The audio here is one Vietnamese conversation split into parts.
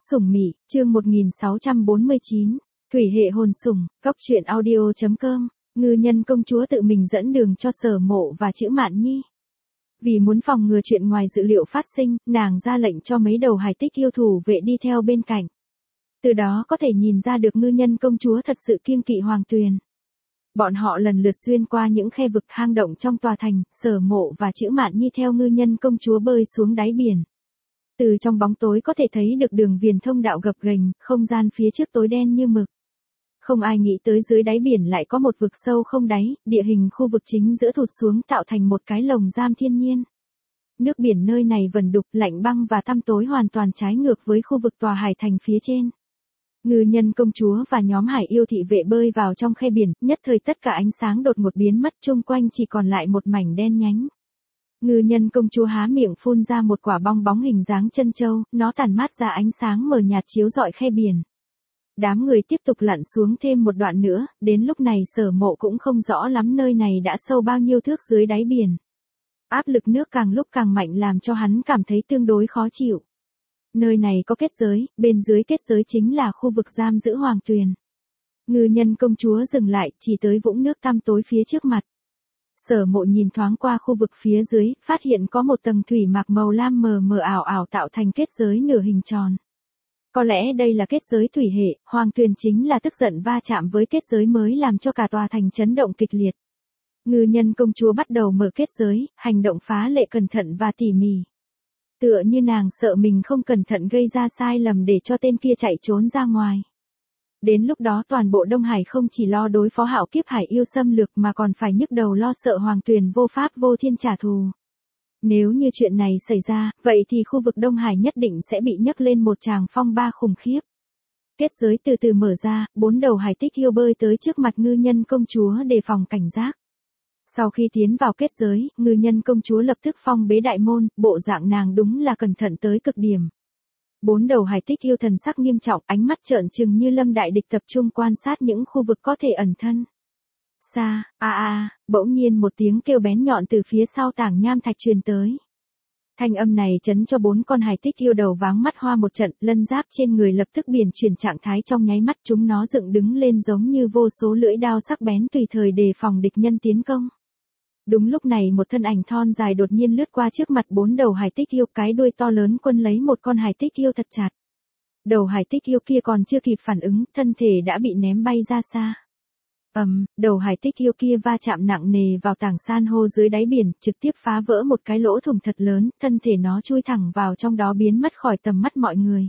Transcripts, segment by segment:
Sủng Mị, chương 1649, Thủy hệ hồn sủng, Cóc truyện audio.com, ngư nhân công chúa tự mình dẫn đường cho Sở Mộ và Chữ Mạn Nhi. Vì muốn phòng ngừa chuyện ngoài dự liệu phát sinh, nàng ra lệnh cho mấy đầu hải tích yêu thủ vệ đi theo bên cạnh. Từ đó có thể nhìn ra được ngư nhân công chúa thật sự kiêng kỵ Hoàng Tuyền. Bọn họ lần lượt xuyên qua những khe vực hang động trong tòa thành, Sở Mộ và Chữ Mạn Nhi theo ngư nhân công chúa bơi xuống đáy biển. Từ trong bóng tối có thể thấy được đường viền thông đạo gập ghềnh, không gian phía trước tối đen như mực. Không ai nghĩ tới dưới đáy biển lại có một vực sâu không đáy, địa hình khu vực chính giữa thụt xuống tạo thành một cái lồng giam thiên nhiên. Nước biển nơi này vẩn đục, lạnh băng và tăm tối hoàn toàn trái ngược với khu vực tòa hải thành phía trên. Ngư nhân công chúa và nhóm hải yêu thị vệ bơi vào trong khe biển, nhất thời tất cả ánh sáng đột ngột biến mất, chung quanh chỉ còn lại một mảnh đen nhánh. Ngư nhân công chúa há miệng phun ra một quả bong bóng hình dáng chân châu, nó tản mát ra ánh sáng mờ nhạt chiếu rọi khe biển. Đám người tiếp tục lặn xuống thêm một đoạn nữa, đến lúc này Sở Mộ cũng không rõ lắm nơi này đã sâu bao nhiêu thước dưới đáy biển. Áp lực nước càng lúc càng mạnh làm cho hắn cảm thấy tương đối khó chịu. Nơi này có kết giới, bên dưới kết giới chính là khu vực giam giữ Hoàng Tuyền. Ngư nhân công chúa dừng lại, chỉ tới vũng nước tăm tối phía trước mặt. Sở Mộ nhìn thoáng qua khu vực phía dưới, phát hiện có một tầng thủy mạc màu lam mờ mờ ảo ảo tạo thành kết giới nửa hình tròn. Có lẽ đây là kết giới thủy hệ, Hoàng Tuyền chính là tức giận va chạm với kết giới mới làm cho cả tòa thành chấn động kịch liệt. Ngư nhân công chúa bắt đầu mở kết giới, hành động phá lệ cẩn thận và tỉ mỉ. Tựa như nàng sợ mình không cẩn thận gây ra sai lầm để cho tên kia chạy trốn ra ngoài. Đến lúc đó toàn bộ Đông Hải không chỉ lo đối phó hạo kiếp hải yêu xâm lược mà còn phải nhức đầu lo sợ Hoàng Tuyền vô pháp vô thiên trả thù. Nếu như chuyện này xảy ra, vậy thì khu vực Đông Hải nhất định sẽ bị nhấc lên một tràng phong ba khủng khiếp. Kết giới từ từ mở ra, 4 đầu hải tích yêu bơi tới trước mặt ngư nhân công chúa đề phòng cảnh giác. Sau khi tiến vào kết giới, ngư nhân công chúa lập tức phong bế đại môn, bộ dạng nàng đúng là cẩn thận tới cực điểm. 4 đầu hải tích yêu thần sắc nghiêm trọng, ánh mắt trợn trừng như lâm đại địch tập trung quan sát những khu vực có thể ẩn thân. Xa, bỗng nhiên một tiếng kêu bén nhọn từ phía sau tảng nham thạch truyền tới. Thanh âm này chấn cho 4 con hải tích yêu đầu váng mắt hoa một trận, lân giáp trên người lập tức biển chuyển trạng thái trong nháy mắt, chúng nó dựng đứng lên giống như vô số lưỡi đao sắc bén tùy thời đề phòng địch nhân tiến công. Đúng lúc này một thân ảnh thon dài đột nhiên lướt qua trước mặt 4 đầu hải tích yêu, cái đuôi to lớn quấn lấy một con hải tích yêu thật chặt. Đầu hải tích yêu kia còn chưa kịp phản ứng, thân thể đã bị ném bay ra xa. Đầu hải tích yêu kia va chạm nặng nề vào tảng san hô dưới đáy biển, trực tiếp phá vỡ một cái lỗ thủng thật lớn, thân thể nó chui thẳng vào trong đó biến mất khỏi tầm mắt mọi người.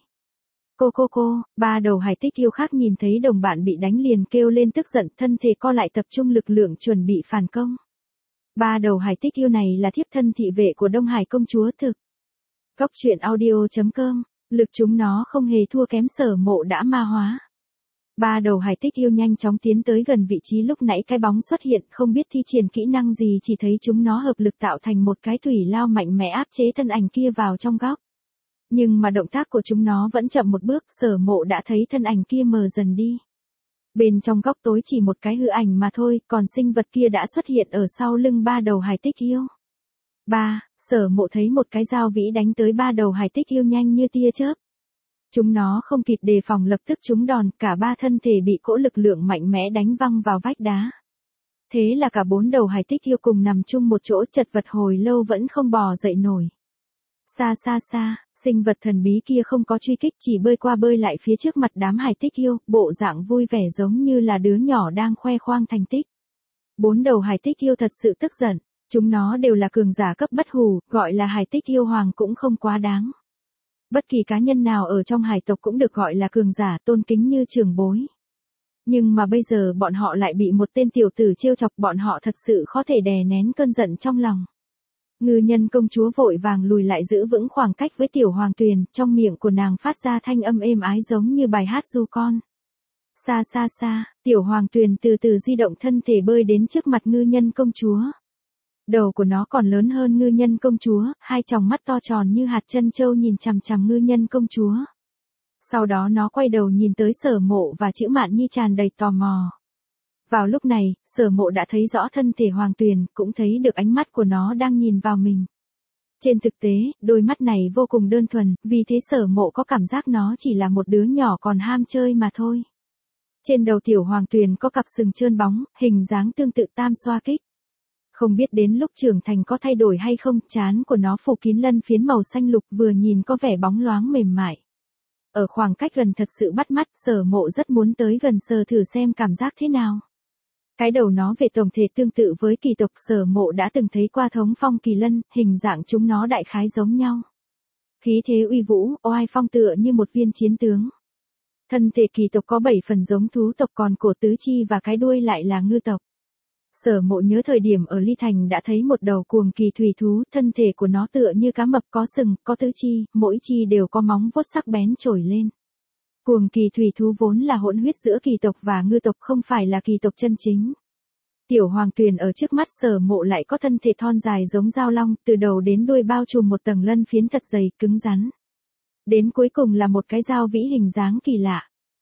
Cô, 3 đầu hải tích yêu khác nhìn thấy đồng bạn bị đánh liền kêu lên tức giận, thân thể co lại tập trung lực lượng chuẩn bị phản công. 3 đầu hải tích yêu này là thiếp thân thị vệ của Đông Hải công chúa thực. Cóc truyện audio.com, lực chúng nó không hề thua kém Sở Mộ đã ma hóa. 3 đầu hải tích yêu nhanh chóng tiến tới gần vị trí lúc nãy cái bóng xuất hiện, không biết thi triển kỹ năng gì, chỉ thấy chúng nó hợp lực tạo thành một cái thủy lao mạnh mẽ áp chế thân ảnh kia vào trong góc. Nhưng mà động tác của chúng nó vẫn chậm một bước, Sở Mộ đã thấy thân ảnh kia mờ dần đi. Bên trong góc tối chỉ một cái hư ảnh mà thôi, còn sinh vật kia đã xuất hiện ở sau lưng 3 đầu hải tích yêu. Sở Mộ thấy một cái dao vĩ đánh tới 3 đầu hải tích yêu nhanh như tia chớp. Chúng nó không kịp đề phòng lập tức trúng đòn, cả 3 thân thể bị cỗ lực lượng mạnh mẽ đánh văng vào vách đá. Thế là cả 4 đầu hải tích yêu cùng nằm chung một chỗ chật vật hồi lâu vẫn không bò dậy nổi. Xa, sinh vật thần bí kia không có truy kích, chỉ bơi qua bơi lại phía trước mặt đám hải tích yêu, bộ dạng vui vẻ giống như là đứa nhỏ đang khoe khoang thành tích. 4 đầu hải tích yêu thật sự tức giận, chúng nó đều là cường giả cấp bất hủ, gọi là hải tích yêu hoàng cũng không quá đáng. Bất kỳ cá nhân nào ở trong hải tộc cũng được gọi là cường giả, tôn kính như trưởng bối. Nhưng mà bây giờ bọn họ lại bị một tên tiểu tử trêu chọc, bọn họ thật sự khó thể đè nén cơn giận trong lòng. Ngư nhân công chúa vội vàng lùi lại giữ vững khoảng cách với tiểu Hoàng Tuyền, trong miệng của nàng phát ra thanh âm êm ái giống như bài hát ru con. Xa, tiểu Hoàng Tuyền từ từ di động thân thể bơi đến trước mặt ngư nhân công chúa. Đầu của nó còn lớn hơn ngư nhân công chúa, 2 tròng mắt to tròn như hạt trân châu nhìn chằm chằm ngư nhân công chúa. Sau đó nó quay đầu nhìn tới Sở Mộ và Chữ Mạn Nhi tràn đầy tò mò. Vào lúc này, Sở Mộ đã thấy rõ thân thể Hoàng Tuyền, cũng thấy được ánh mắt của nó đang nhìn vào mình. Trên thực tế, đôi mắt này vô cùng đơn thuần, vì thế Sở Mộ có cảm giác nó chỉ là một đứa nhỏ còn ham chơi mà thôi. Trên đầu Tiểu Hoàng Tuyền có cặp sừng trơn bóng, hình dáng tương tự tam xoa kích. Không biết đến lúc trưởng thành có thay đổi hay không, trán của nó phủ kín lân phiến màu xanh lục vừa nhìn có vẻ bóng loáng mềm mại. Ở khoảng cách gần thật sự bắt mắt, Sở Mộ rất muốn tới gần sờ thử xem cảm giác thế nào. Cái đầu nó về tổng thể tương tự với kỳ tộc, Sở Mộ đã từng thấy qua thống phong kỳ lân, hình dạng chúng nó đại khái giống nhau. Khí thế uy vũ, oai phong tựa như một viên chiến tướng. Thân thể kỳ tộc có 7 phần giống thú tộc, còn cổ tứ chi và cái đuôi lại là ngư tộc. Sở Mộ nhớ thời điểm ở Ly Thành đã thấy một đầu cuồng kỳ thủy thú, thân thể của nó tựa như cá mập, có sừng, có tứ chi, mỗi chi đều có móng vuốt sắc bén trồi lên. Cuồng kỳ thủy thú vốn là hỗn huyết giữa kỳ tộc và ngư tộc, không phải là kỳ tộc chân chính. Tiểu Hoàng Tuyền ở trước mắt Sở Mộ lại có thân thể thon dài giống dao long, từ đầu đến đuôi bao trùm một tầng lân phiến thật dày, cứng rắn. Đến cuối cùng là một cái dao vĩ hình dáng kỳ lạ.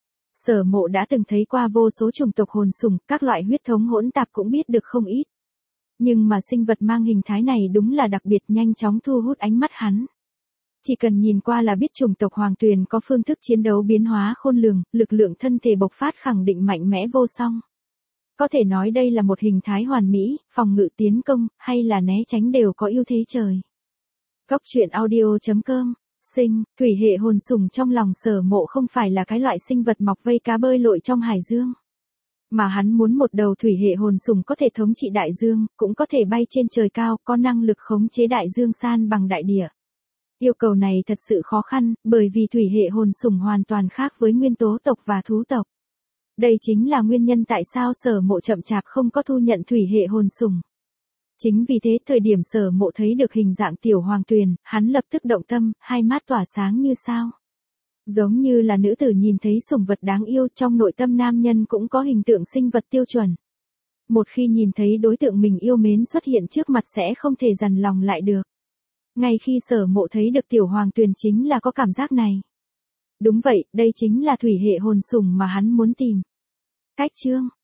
Sở Mộ đã từng thấy qua vô số chủng tộc hồn sủng, các loại huyết thống hỗn tạp cũng biết được không ít. Nhưng mà sinh vật mang hình thái này đúng là đặc biệt, nhanh chóng thu hút ánh mắt hắn. Chỉ cần nhìn qua là biết chủng tộc Hoàng Tuyền có phương thức chiến đấu biến hóa khôn lường, lực lượng thân thể bộc phát khẳng định mạnh mẽ vô song. Có thể nói đây là một hình thái hoàn mỹ, phòng ngự tiến công, hay là né tránh đều có ưu thế trời. Góc truyện audio.com. Thủy hệ hồn sủng trong lòng Sở Mộ không phải là cái loại sinh vật mọc vây cá bơi lội trong hải dương. Mà hắn muốn một đầu thủy hệ hồn sủng có thể thống trị đại dương, cũng có thể bay trên trời cao, có năng lực khống chế đại dương san bằng đại địa. Yêu cầu này thật sự khó khăn, bởi vì thủy hệ hồn sủng hoàn toàn khác với nguyên tố tộc và thú tộc. Đây chính là nguyên nhân tại sao Sở Mộ chậm chạp không có thu nhận thủy hệ hồn sủng. Chính vì thế thời điểm Sở Mộ thấy được hình dạng Tiểu Hoàng Tuyền, hắn lập tức động tâm, hai mắt tỏa sáng như sao. Giống như là nữ tử nhìn thấy sủng vật đáng yêu, trong nội tâm nam nhân cũng có hình tượng sinh vật tiêu chuẩn. Một khi nhìn thấy đối tượng mình yêu mến xuất hiện trước mặt sẽ không thể dằn lòng lại được. Ngay khi Sở Mộ thấy được Tiểu Hoàng Tuyền chính là có cảm giác này. Đúng vậy, đây chính là thủy hệ hồn sủng mà hắn muốn tìm. Cách chương